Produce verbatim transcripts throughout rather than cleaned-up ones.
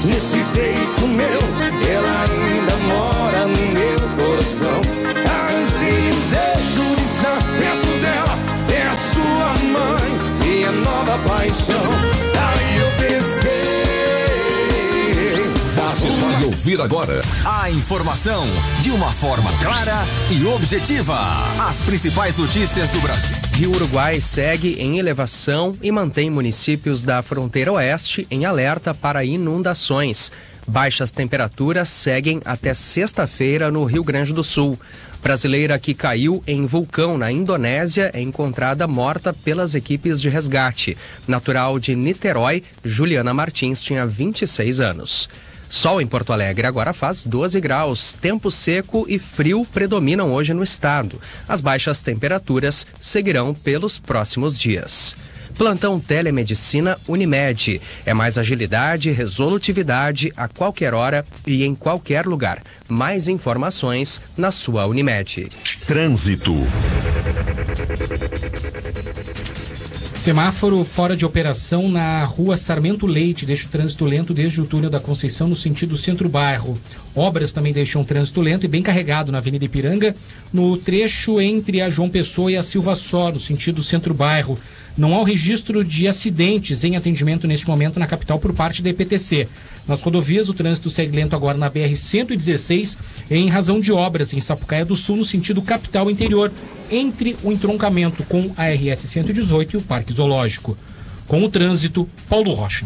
nesse peito meu, ela ainda mora no meu coração. Assim, o jeito de estar perto dela é a sua mãe, minha nova paixão. Aí eu pensei. Você vai ouvir agora a informação de uma forma clara e objetiva. As principais notícias do Brasil. Rio Uruguai segue em elevação e mantém municípios da fronteira oeste em alerta para inundações. Baixas temperaturas seguem até sexta-feira no Rio Grande do Sul. Brasileira que caiu em vulcão na Indonésia é encontrada morta pelas equipes de resgate. Natural de Niterói, Juliana Martins tinha vinte e seis anos. Sol em Porto Alegre agora faz doze graus. Tempo seco e frio predominam hoje no estado. As baixas temperaturas seguirão pelos próximos dias. Plantão Telemedicina Unimed. É mais agilidade e resolutividade a qualquer hora e em qualquer lugar. Mais informações na sua Unimed. Trânsito. Semáforo fora de operação na rua Sarmento Leite, deixa o trânsito lento desde o túnel da Conceição no sentido centro-bairro. Obras também deixam o trânsito lento e bem carregado na Avenida Ipiranga, no trecho entre a João Pessoa e a Silva Só, no sentido centro-bairro. Não há o registro de acidentes em atendimento neste momento na capital por parte da E P T C. Nas rodovias, o trânsito segue lento agora na B R cento e dezesseis, em razão de obras em Sapucaia do Sul, no sentido capital interior, entre o entroncamento com a R S cento e dezoito e o Parque Zoológico. Com o trânsito, Paulo Rocha.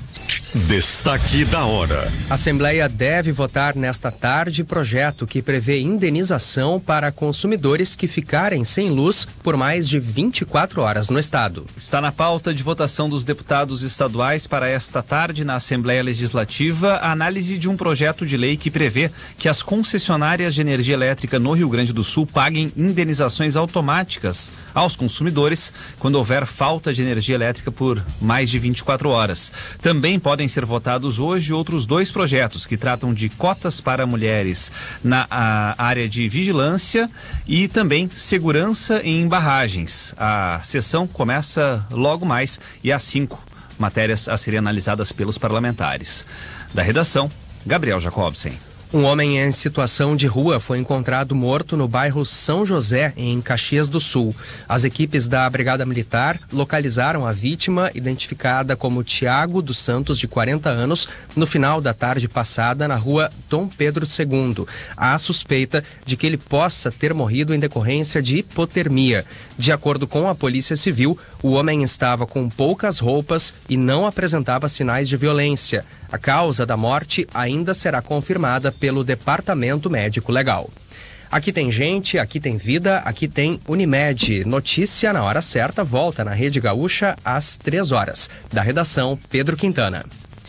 Destaque da hora. A Assembleia deve votar nesta tarde projeto que prevê indenização para consumidores que ficarem sem luz por mais de vinte e quatro horas no estado. Está na pauta de votação dos deputados estaduais para esta tarde na Assembleia Legislativa a análise de um projeto de lei que prevê que as concessionárias de energia elétrica no Rio Grande do Sul paguem indenizações automáticas aos consumidores quando houver falta de energia elétrica por mais de vinte e quatro horas. Também podem ser votados hoje outros dois projetos que tratam de cotas para mulheres na área de vigilância e também segurança em barragens. A sessão começa logo mais e há cinco matérias a serem analisadas pelos parlamentares. Da redação, Gabriel Jacobsen. Um homem em situação de rua foi encontrado morto no bairro São José, em Caxias do Sul. As equipes da Brigada Militar localizaram a vítima, identificada como Tiago dos Santos, de quarenta anos, no final da tarde passada na rua Dom Pedro segundo. Há suspeita de que ele possa ter morrido em decorrência de hipotermia. De acordo com a Polícia Civil, o homem estava com poucas roupas e não apresentava sinais de violência. A causa da morte ainda será confirmada pelo Departamento Médico Legal. Aqui tem gente, aqui tem vida, aqui tem Unimed. Notícia na hora certa volta na Rede Gaúcha às três horas. Da redação, Pedro Quintana.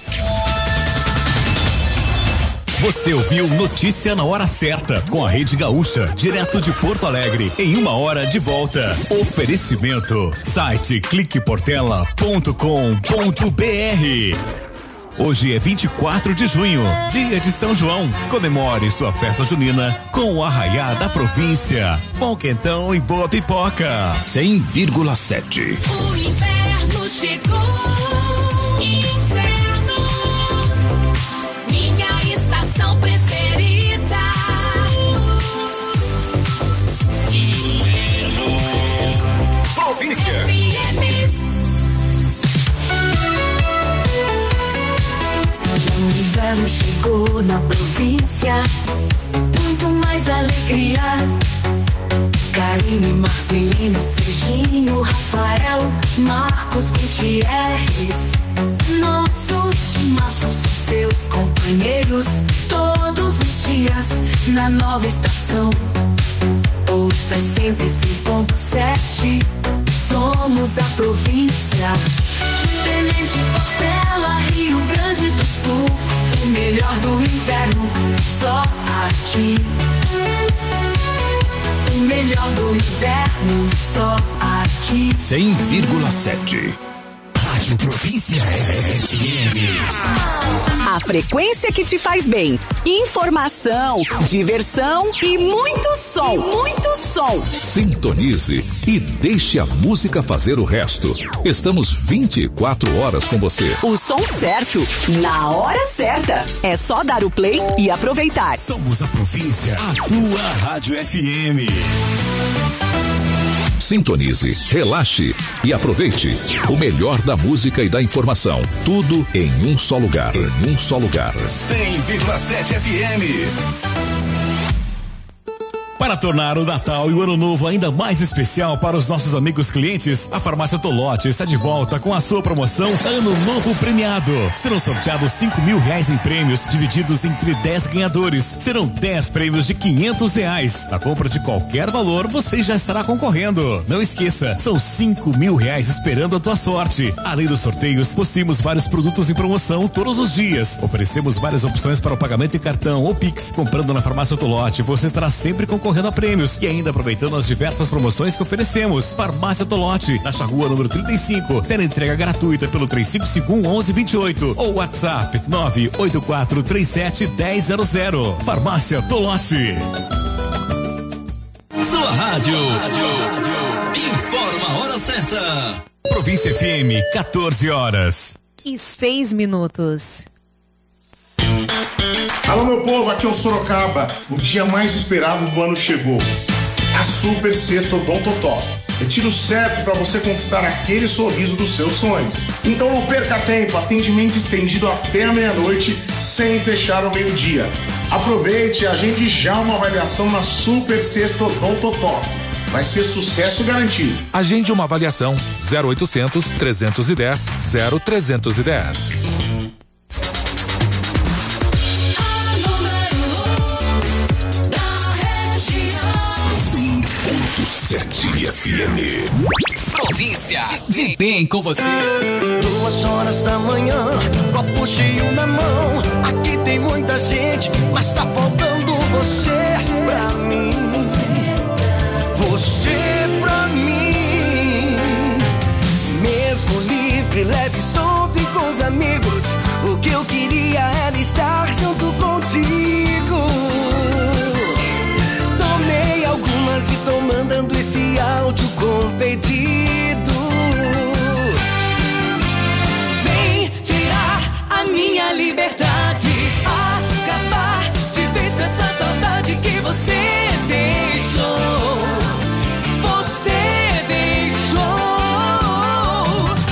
Você ouviu Notícia na hora certa com a Rede Gaúcha, direto de Porto Alegre, em uma hora de volta. Oferecimento, site clique portela ponto com ponto br. Hoje é vinte e quatro de junho, dia de São João. Comemore sua festa junina com o arraiá da província. Bom quentão e boa pipoca. cem vírgula sete. O inverno chegou. Inverno, minha estação preferida. Inverno, província. O inverno chegou na província, muito mais alegria. Karine, Marcelino, Serginho, Rafael, Marcos, Gutierrez. Nosso timaço são seus companheiros, todos os dias na nova estação. Ouça sempre cinco ponto sete, somos a província. Tenente, Portela, Rio Grande do Sul, o melhor do inverno, só aqui. O melhor do inverno, só aqui. cem vírgula sete. Rádio Província F M. A frequência que te faz bem. Informação, diversão e muito som. Muito som. Sintonize e deixe a música fazer o resto. Estamos vinte e quatro horas com você. O som certo, na hora certa. É só dar o play e aproveitar. Somos a Província, a tua Rádio F M. Sintonize, relaxe e aproveite o melhor da música e da informação. Tudo em um só lugar. Em um só lugar. cem vírgula sete F M. Para tornar o Natal e o Ano Novo ainda mais especial para os nossos amigos clientes, a Farmácia Tolote está de volta com a sua promoção Ano Novo Premiado. Serão sorteados cinco mil reais em prêmios, divididos entre dez ganhadores. Serão dez prêmios de quinhentos reais. Na compra de qualquer valor, você já estará concorrendo. Não esqueça, são cinco mil reais esperando a tua sorte. Além dos sorteios, possuímos vários produtos em promoção todos os dias. Oferecemos várias opções para o pagamento em cartão ou Pix. Comprando na Farmácia Tolote, você estará sempre concorrendo a prêmios e ainda aproveitando as diversas promoções que oferecemos. Farmácia Tolote, na Charrua número trinta e cinco, ter entrega gratuita pelo três cinco cinco um, onze vinte e oito ou WhatsApp nove oito quatro três sete um zero zero zero. Farmácia Tolote. Sua rádio. Informa a hora certa. Província F M, quatorze horas. E seis minutos. Alô, meu povo, aqui é o Sorocaba. O dia mais esperado do ano chegou. A Super Sexta Odontotop. É tiro certo para você conquistar aquele sorriso dos seus sonhos. Então não perca tempo, atendimento estendido até a meia-noite, sem fechar ao meio-dia. Aproveite e agende já uma avaliação na Super Sexta Odontotop. Vai ser sucesso garantido. Agende uma avaliação zero oitocentos, trezentos e dez, zero trezentos e dez. sete F M. Província de bem com você. Duas horas da manhã, copo cheio na mão. Aqui tem muita gente, mas tá faltando você pra mim. Você pra mim. Mesmo livre, leve, sou